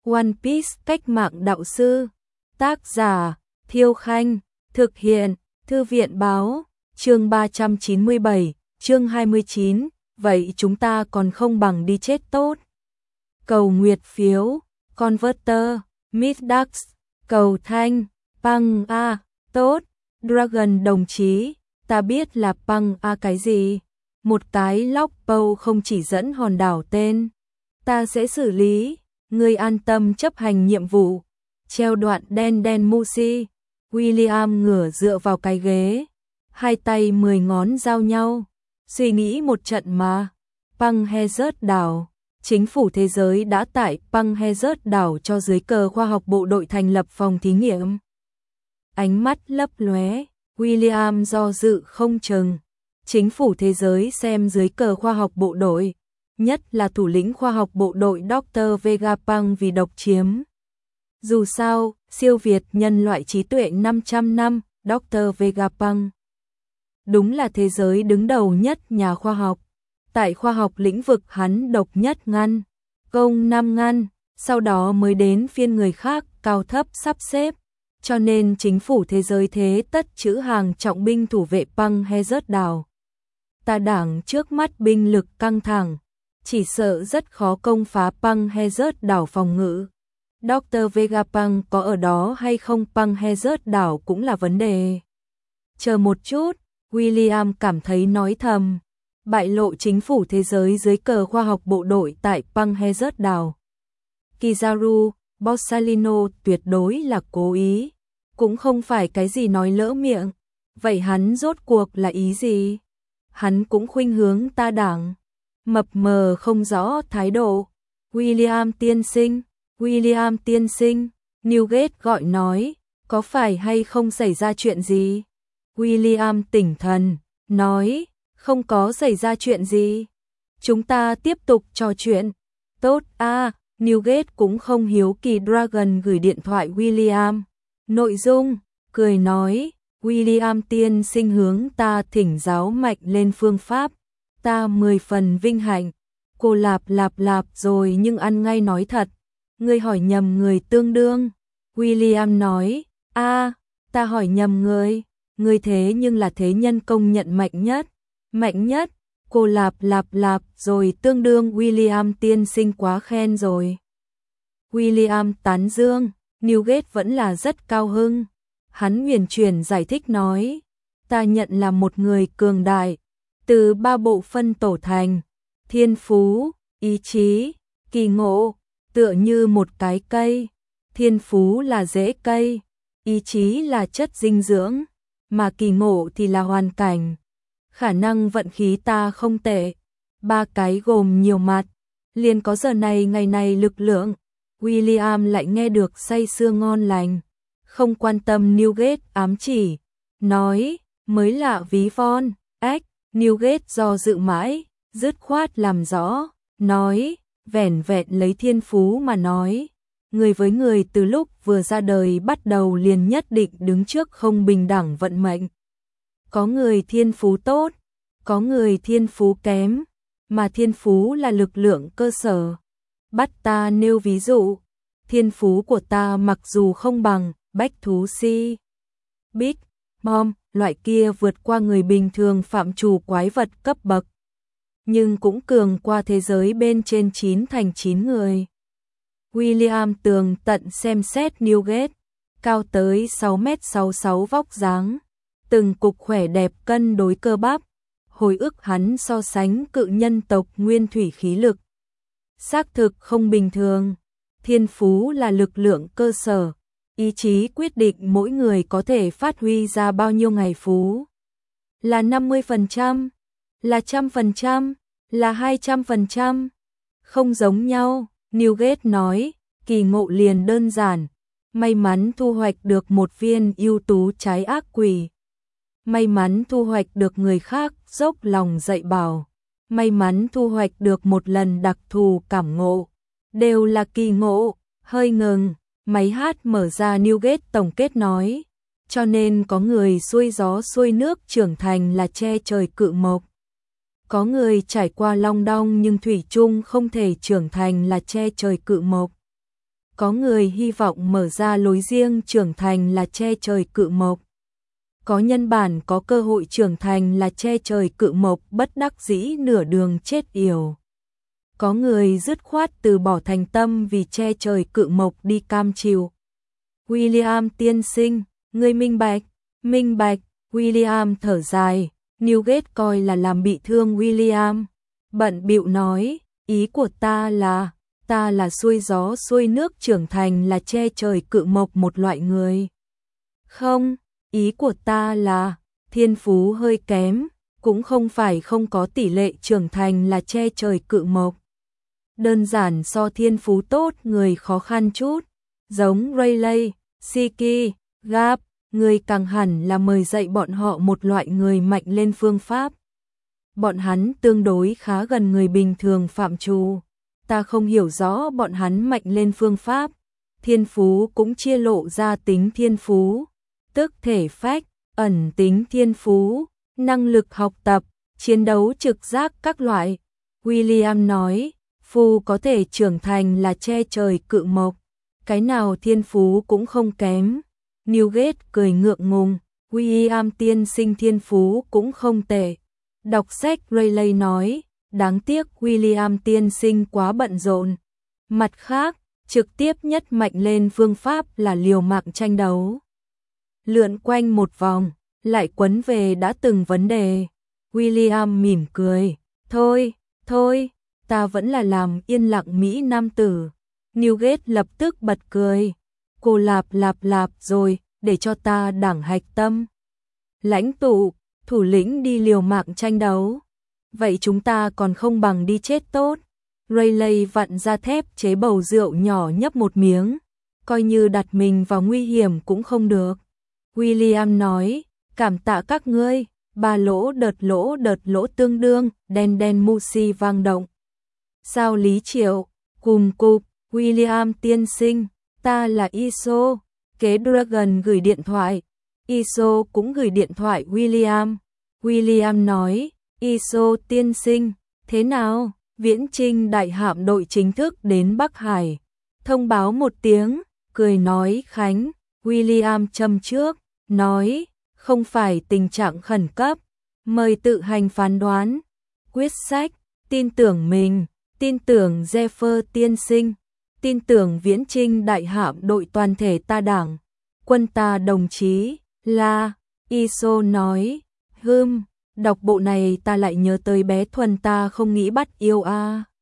One Piece cách mạng đạo sư. Tác giả Thiêu Khanh. Thực hiện Thư viện Báo. Chương 397, chương 29. Vậy chúng ta còn không bằng đi chết tốt. Cầu nguyệt phiếu. Converter. Midax. Cầu thanh. Păng A. Tốt. Dragon đồng chí. Ta biết là Păng A cái gì. Một cái lóc bâu không chỉ dẫn hòn đảo tên. Ta sẽ xử lý. Ngươi an tâm chấp hành nhiệm vụ. Treo đoạn đen đen Musi. William ngửa dựa vào cái ghế. Hai tay 10 ngón giao nhau. Suy nghĩ một trận mà. Păng Hazard đảo. Chính phủ thế giới đã tại Păng Hazard đảo cho dưới cờ khoa học bộ đội thành lập phòng thí nghiệm. Ánh mắt lấp lóe. William do dự không chừng. Chính phủ thế giới xem dưới cờ khoa học bộ đội. Nhất là thủ lĩnh khoa học bộ đội Dr. Vegapunk vì độc chiếm. Dù sao, siêu việt nhân loại trí tuệ 500 năm, Dr. Vegapunk. Đúng là thế giới đứng đầu nhất nhà khoa học. Tại khoa học lĩnh vực hắn độc nhất ngăn, công 5 ngăn, sau đó mới đến phiên người khác cao thấp sắp xếp. Cho nên chính phủ thế giới thế tất trữ hàng trọng binh thủ vệ Păng Hazard đảo. Ta đảng trước mắt binh lực căng thẳng, chỉ sợ rất khó công phá Păng Hazard đảo phòng ngự. Dr. Vegapunk có ở đó hay không Păng Hazard đảo cũng là vấn đề. Chờ một chút, William cảm thấy nói thầm. Bại lộ chính phủ thế giới dưới cờ khoa học bộ đội tại Păng Hazard đảo. Kizaru, Borsalino tuyệt đối là cố ý. Cũng không phải cái gì nói lỡ miệng. Vậy hắn rốt cuộc là ý gì? Hắn cũng khuynh hướng ta đảng. Mập mờ không rõ thái độ. William tiên sinh, Newgate gọi nói, có phải hay không xảy ra chuyện gì? William tỉnh thần, nói, không có xảy ra chuyện gì. Chúng ta tiếp tục trò chuyện. Tốt a. Newgate cũng không hiếu kỳ. Dragon gửi điện thoại William. Nội dung, cười nói, William tiên sinh hướng ta thỉnh giáo mạnh lên phương pháp. Ta 10 phần vinh hạnh. Cô lạp rồi nhưng ăn ngay nói thật. Ngươi hỏi nhầm người tương đương. William nói, ta hỏi nhầm người. Ngươi thế nhưng là thế nhân công nhận mạnh nhất. Mạnh nhất, cô lạp rồi tương đương. William tiên sinh quá khen rồi. William tán dương. Newgate vẫn là rất cao hưng. Hắn huyền chuyển giải thích nói, ta nhận là một người cường đại, từ 3 bộ phân tổ thành, thiên phú, ý chí, kỳ ngộ, tựa như một cái cây. Thiên phú là rễ cây, ý chí là chất dinh dưỡng, mà kỳ ngộ thì là hoàn cảnh. Khả năng vận khí ta không tệ, 3 cái gồm nhiều mặt, liền có giờ này ngày này lực lượng. William lại nghe được say sưa ngon lành, không quan tâm. Newgate ám chỉ, nói, mới lạ ví von. Newgate do dự mãi, dứt khoát làm rõ, nói, vẻn vẹn lấy thiên phú mà nói, người với người từ lúc vừa ra đời bắt đầu liền nhất định đứng trước không bình đẳng vận mệnh. Có người thiên phú tốt, có người thiên phú kém, mà thiên phú là lực lượng cơ sở. Bắt ta nêu ví dụ, thiên phú của ta mặc dù không bằng bách thú si, Big Mom, loại kia vượt qua người bình thường phạm trù quái vật cấp bậc, nhưng cũng cường qua thế giới bên trên 9 thành 9 người. William tường tận xem xét Newgate, cao tới 6m66 vóc dáng, từng cục khỏe đẹp cân đối cơ bắp, hồi ức hắn so sánh cự nhân tộc nguyên thủy khí lực. Xác thực không bình thường. Thiên phú là lực lượng cơ sở, ý chí quyết định mỗi người có thể phát huy ra bao nhiêu ngày phú. Là 50%, là 100%, là 200%. Không giống nhau. Newgate nói, kỳ ngộ liền đơn giản. May mắn thu hoạch được một viên ưu tú trái ác quỷ. May mắn thu hoạch được người khác dốc lòng dạy bảo. May mắn thu hoạch được một lần đặc thù cảm ngộ. Đều là kỳ ngộ. Hơi ngừng, máy hát mở ra. Newgate tổng kết nói, cho nên có người xuôi gió xuôi nước trưởng thành là che trời cự mộc. Có người trải qua long đong nhưng thủy chung không thể trưởng thành là che trời cự mộc. Có người hy vọng mở ra lối riêng trưởng thành là che trời cự mộc. Có nhân bản có cơ hội trưởng thành là che trời cự mộc bất đắc dĩ nửa đường chết yểu. Có người dứt khoát từ bỏ thành tâm vì che trời cự mộc đi cam chịu. William tiên sinh, ngươi minh bạch, William thở dài, Newgate coi là làm bị thương William. Bận bịu nói, ý của ta là xuôi gió xuôi nước trưởng thành là che trời cự mộc một loại người. Không, ý của ta là, thiên phú hơi kém, cũng không phải không có tỷ lệ trưởng thành là che trời cự mộc. Đơn giản so thiên phú tốt người khó khăn chút, giống Rayleigh, Siki, Gap, người càng hẳn là mời dạy bọn họ một loại người mạnh lên phương pháp. Bọn hắn tương đối khá gần người bình thường phạm trù. Ta không hiểu rõ bọn hắn mạnh lên phương pháp. Thiên phú cũng chia lộ ra tính thiên phú, tức thể phách, ẩn tính thiên phú, năng lực học tập, chiến đấu trực giác các loại. William nói, phù có thể trưởng thành là che trời cự mộc, cái nào thiên phú cũng không kém. Newgate cười ngượng ngùng, William tiên sinh thiên phú cũng không tệ. Đọc sách Rayleigh nói, đáng tiếc William tiên sinh quá bận rộn. Mặt khác, trực tiếp nhất mạnh lên phương pháp là liều mạng tranh đấu. Lượn quanh một vòng, lại quấn về đã từng vấn đề. William mỉm cười, thôi, ta vẫn là làm yên lặng Mỹ nam tử. Newgate lập tức bật cười, cô lạp rồi, để cho ta đảng hạch tâm. Lãnh tụ, thủ lĩnh đi liều mạng tranh đấu. Vậy chúng ta còn không bằng đi chết tốt. Rayleigh vặn ra thép chế bầu rượu nhỏ nhấp một miếng, coi như đặt mình vào nguy hiểm cũng không được. William nói, cảm tạ các ngươi, ba lỗ đợt lỗ tương đương, đen musi vang động. Sao Lý Triệu, cùm cụp, William tiên sinh, ta là Iso, kế Dragon gửi điện thoại. Iso cũng gửi điện thoại William. William nói, Iso tiên sinh, thế nào? Viễn Trinh đại hạm đội chính thức đến Bắc Hải. Thông báo một tiếng, cười nói Khánh. William châm trước, nói, không phải tình trạng khẩn cấp, mời tự hành phán đoán. Quyết sách, tin tưởng mình, tin tưởng Zephyr tiên sinh, tin tưởng Viễn Trinh đại hạm đội toàn thể ta đảng, quân ta đồng chí, là, Iso nói, đọc bộ này ta lại nhớ tới bé Thuần ta không nghĩ bắt yêu a.